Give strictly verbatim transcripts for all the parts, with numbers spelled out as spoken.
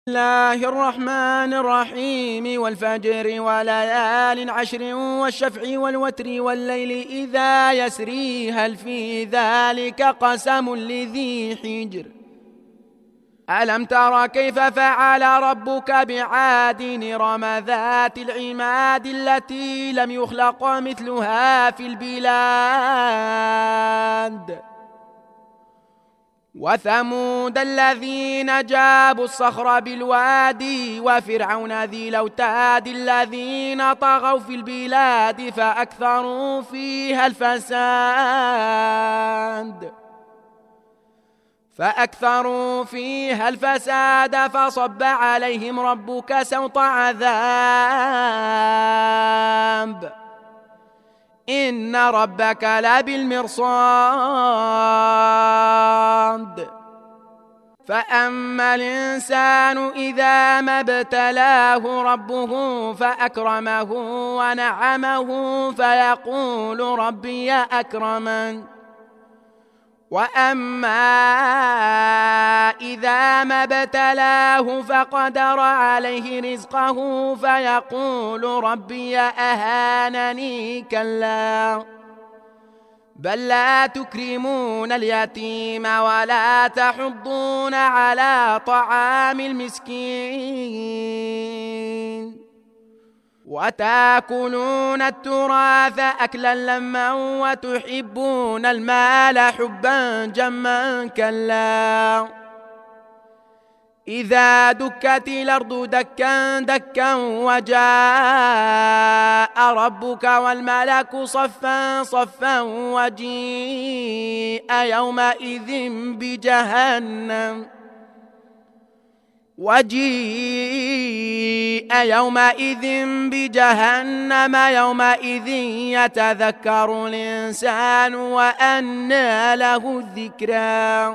بسم الله الرحمن الرحيم والفجر وليال عشر والشفع والوتر والليل إذا يسري هل في ذلك قسم لذي حجر ألم تر كيف فعل ربك بعاد إرم ذات العماد التي لم يخلق مثلها في البلاد وثمود الذين جابوا الصخر بالوادي وفرعون ذي الأوتاد الذين طغوا في البلاد فأكثروا فيها الفساد فأكثروا فيها الفساد فصب عليهم ربك سوط عذاب إن ربك لبالمرصاد فأما الإنسان إذا ما ابتلاه ربه فأكرمه ونعمه فيقول ربي أكرمن وأما إذا ما ابتلاه فقدر عليه رزقه فيقول ربي أهانني كلا بل لا تكرمون اليتيم ولا تحضون على طعام المسكين وتأكلون التراث أكلا لما وتحبون المال حبا جما كلا إذا دكت الأرض دكا دكا وجاء ربك والملك صفا صفا وجيء يومئذ بجهنم وجيء يومئذ بجهنم يومئذ يتذكر الإنسان وأنى له الذكرى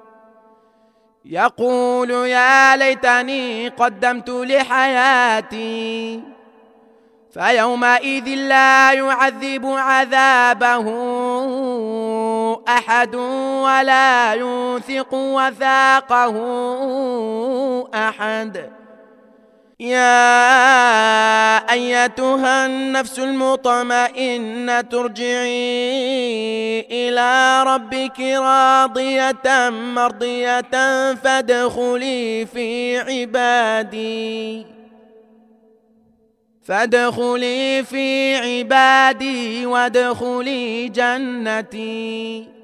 يقول يا ليتني قدمت لحياتي فيومئذ لا يعذب عذابه أحد ولا يوثق وثاقه أحد يا أيتها النفس المطمئنة ارجعي إلى ربك راضية مرضية فادخلي في عبادي فادخلي في عبادي وادخلي جنتي